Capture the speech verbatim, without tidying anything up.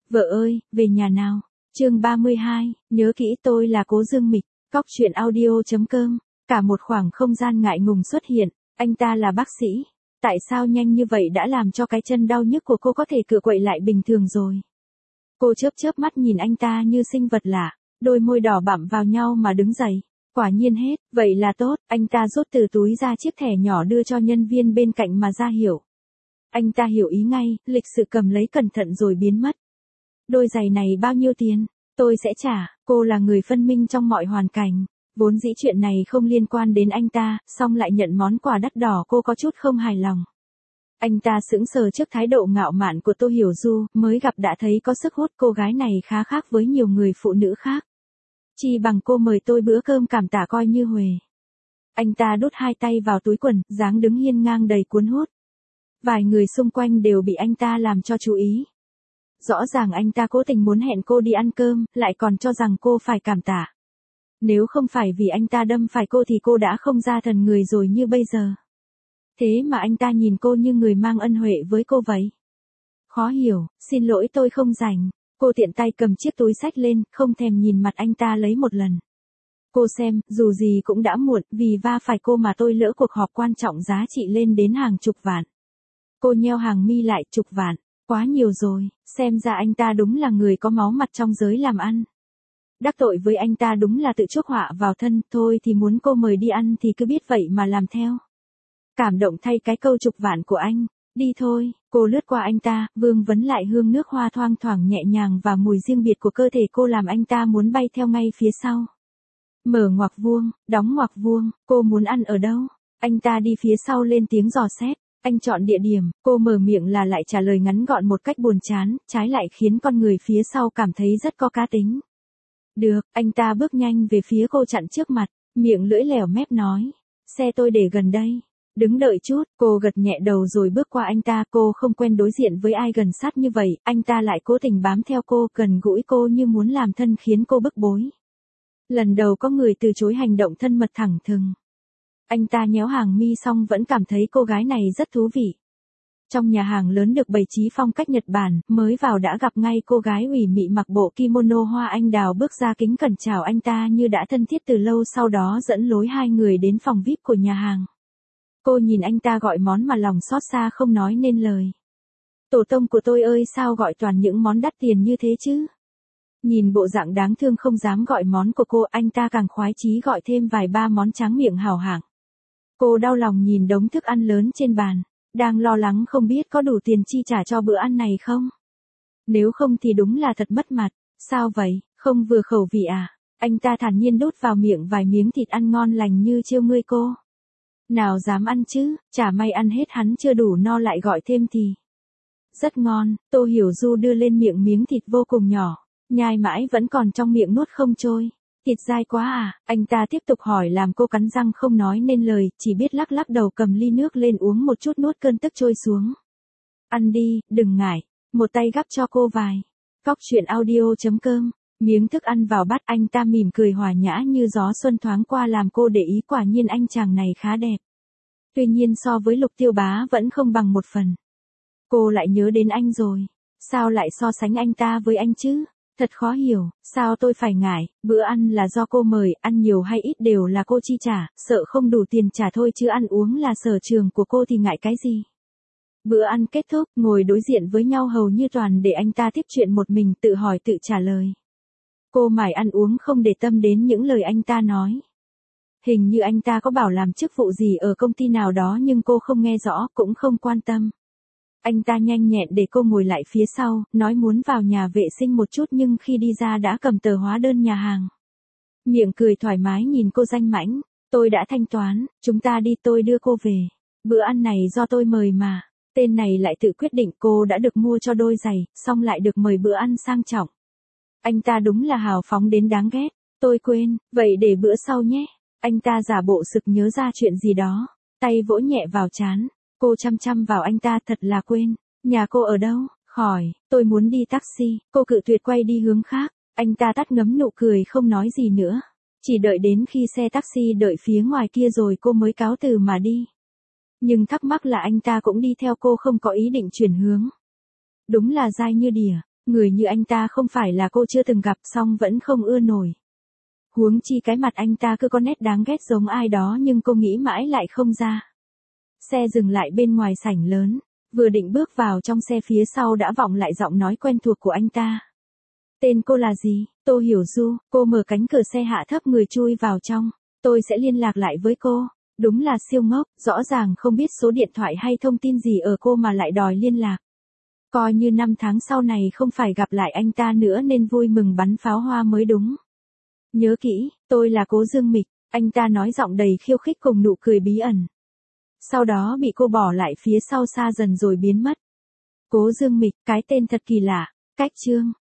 Vợ ơi, về nhà nào. Chương ba mươi hai, nhớ kỹ tôi là Cố Dương Mịch. Cóc truyện audio.com. Cả một khoảng không gian ngại ngùng xuất hiện, anh ta là bác sĩ. Tại sao nhanh như vậy đã làm cho cái chân đau nhức của cô có thể cựa quậy lại bình thường rồi? Cô chớp chớp mắt nhìn anh ta như sinh vật lạ, đôi môi đỏ bặm vào nhau mà đứng dậy. Quả nhiên hết, vậy là tốt, anh ta rút từ túi ra chiếc thẻ nhỏ đưa cho nhân viên bên cạnh mà ra hiểu. Anh ta hiểu ý ngay, lịch sự cầm lấy cẩn thận rồi biến mất. Đôi giày này bao nhiêu tiền? Tôi sẽ trả. Cô là người phân minh trong mọi hoàn cảnh. Vốn dĩ chuyện này không liên quan đến anh ta, song lại nhận món quà đắt đỏ, cô có chút không hài lòng. Anh ta sững sờ trước thái độ ngạo mạn của Tô Hiểu Du, mới gặp đã thấy có sức hút, cô gái này khá khác với nhiều người phụ nữ khác. Chi bằng cô mời tôi bữa cơm cảm tạ coi như huề. Anh ta đút hai tay vào túi quần, dáng đứng hiên ngang đầy cuốn hút. Vài người xung quanh đều bị anh ta làm cho chú ý. Rõ ràng anh ta cố tình muốn hẹn cô đi ăn cơm, lại còn cho rằng cô phải cảm tạ. Nếu không phải vì anh ta đâm phải cô thì cô đã không ra thần người rồi như bây giờ. Thế mà anh ta nhìn cô như người mang ân huệ với cô vậy. Khó hiểu, xin lỗi tôi không rảnh. Cô tiện tay cầm chiếc túi xách lên, không thèm nhìn mặt anh ta lấy một lần. Cô xem, dù gì cũng đã muộn, vì va phải cô mà tôi lỡ cuộc họp quan trọng giá trị lên đến hàng chục vạn. Cô nheo hàng mi lại, chục vạn, quá nhiều rồi, xem ra anh ta đúng là người có máu mặt trong giới làm ăn. Đắc tội với anh ta đúng là tự chuốc họa vào thân, thôi thì muốn cô mời đi ăn thì cứ biết vậy mà làm theo. Cảm động thay cái câu chục vạn của anh, đi thôi, cô lướt qua anh ta, vương vấn lại hương nước hoa thoang thoảng nhẹ nhàng và mùi riêng biệt của cơ thể cô làm anh ta muốn bay theo ngay phía sau. Mở ngoặc vuông, đóng ngoặc vuông, cô muốn ăn ở đâu? Anh ta đi phía sau lên tiếng dò xét. Anh chọn địa điểm, cô mở miệng là lại trả lời ngắn gọn một cách buồn chán, trái lại khiến con người phía sau cảm thấy rất có cá tính. Được, anh ta bước nhanh về phía cô chặn trước mặt, miệng lưỡi lèo mép nói. Xe tôi để gần đây. Đứng đợi chút, cô gật nhẹ đầu rồi bước qua anh ta, cô không quen đối diện với ai gần sát như vậy, anh ta lại cố tình bám theo cô, gần gũi cô như muốn làm thân khiến cô bức bối. Lần đầu có người từ chối hành động thân mật thẳng thừng. Anh ta nhéo hàng mi xong vẫn cảm thấy cô gái này rất thú vị. Trong nhà hàng lớn được bày trí phong cách Nhật Bản, mới vào đã gặp ngay cô gái ủy mị mặc bộ kimono hoa anh đào bước ra kính cẩn chào anh ta như đã thân thiết từ lâu, sau đó dẫn lối hai người đến phòng vi ai pi của nhà hàng. Cô nhìn anh ta gọi món mà lòng xót xa không nói nên lời. Tổ tông của tôi ơi, sao gọi toàn những món đắt tiền như thế chứ? Nhìn bộ dạng đáng thương không dám gọi món của cô, anh ta càng khoái chí gọi thêm vài ba món tráng miệng hào hạng. Cô đau lòng nhìn đống thức ăn lớn trên bàn, đang lo lắng không biết có đủ tiền chi trả cho bữa ăn này không. Nếu không thì đúng là thật mất mặt. Sao vậy, không vừa khẩu vị à? Anh ta thản nhiên đút vào miệng vài miếng thịt ăn ngon lành như trêu ngươi cô. Nào dám ăn chứ, chả may ăn hết hắn chưa đủ no lại gọi thêm thì. Rất ngon, Tô Hiểu Du đưa lên miệng miếng thịt vô cùng nhỏ, nhai mãi vẫn còn trong miệng nuốt không trôi. Thịt dai quá à? Anh ta tiếp tục hỏi làm cô cắn răng không nói nên lời, chỉ biết lắc lắc đầu cầm ly nước lên uống một chút nuốt cơn tức trôi xuống. Ăn đi, đừng ngại, một tay gắp cho cô vài. Cóc truyện audio.com. Miếng thức ăn vào bát, anh ta mỉm cười hòa nhã như gió xuân thoáng qua làm cô để ý, quả nhiên anh chàng này khá đẹp. Tuy nhiên so với Lục Tiêu Bá vẫn không bằng một phần. Cô lại nhớ đến anh rồi. Sao lại so sánh anh ta với anh chứ? Thật khó hiểu, sao tôi phải ngại, bữa ăn là do cô mời, ăn nhiều hay ít đều là cô chi trả, sợ không đủ tiền trả thôi chứ ăn uống là sở trường của cô thì ngại cái gì. Bữa ăn kết thúc, ngồi đối diện với nhau hầu như toàn để anh ta tiếp chuyện một mình, tự hỏi tự trả lời. Cô mải ăn uống không để tâm đến những lời anh ta nói. Hình như anh ta có bảo làm chức vụ gì ở công ty nào đó nhưng cô không nghe rõ, cũng không quan tâm. Anh ta nhanh nhẹn để cô ngồi lại phía sau, nói muốn vào nhà vệ sinh một chút nhưng khi đi ra đã cầm tờ hóa đơn nhà hàng. Miệng cười thoải mái nhìn cô danh mãnh, tôi đã thanh toán, chúng ta đi tôi đưa cô về. Bữa ăn này do tôi mời mà, tên này lại tự quyết định cô đã được mua cho đôi giày, xong lại được mời bữa ăn sang trọng. Anh ta đúng là hào phóng đến đáng ghét, tôi quên, vậy để bữa sau nhé. Anh ta giả bộ sực nhớ ra chuyện gì đó, tay vỗ nhẹ vào trán. Cô chăm chăm vào anh ta, thật là quên. Nhà cô ở đâu? Hỏi, tôi muốn đi taxi. Cô cự tuyệt quay đi hướng khác. Anh ta tắt ngấm nụ cười không nói gì nữa. Chỉ đợi đến khi xe taxi đợi phía ngoài kia rồi cô mới cáo từ mà đi. Nhưng thắc mắc là anh ta cũng đi theo cô, không có ý định chuyển hướng. Đúng là dai như đỉa. Người như anh ta không phải là cô chưa từng gặp song vẫn không ưa nổi. Huống chi cái mặt anh ta cứ có nét đáng ghét giống ai đó nhưng cô nghĩ mãi lại không ra. Xe dừng lại bên ngoài sảnh lớn, vừa định bước vào trong xe phía sau đã vọng lại giọng nói quen thuộc của anh ta. Tên cô là gì? Tô Hiểu Du. Cô mở cánh cửa xe hạ thấp người chui vào trong. Tôi sẽ liên lạc lại với cô. Đúng là siêu ngốc, rõ ràng không biết số điện thoại hay thông tin gì ở cô mà lại đòi liên lạc. Coi như năm tháng sau này không phải gặp lại anh ta nữa nên vui mừng bắn pháo hoa mới đúng. Nhớ kỹ, tôi là Cố Dương Mịch, anh ta nói giọng đầy khiêu khích cùng nụ cười bí ẩn. Sau đó bị cô bỏ lại phía sau xa dần rồi biến mất. Cố Dương Mịch, cái tên thật kỳ lạ. Cách chương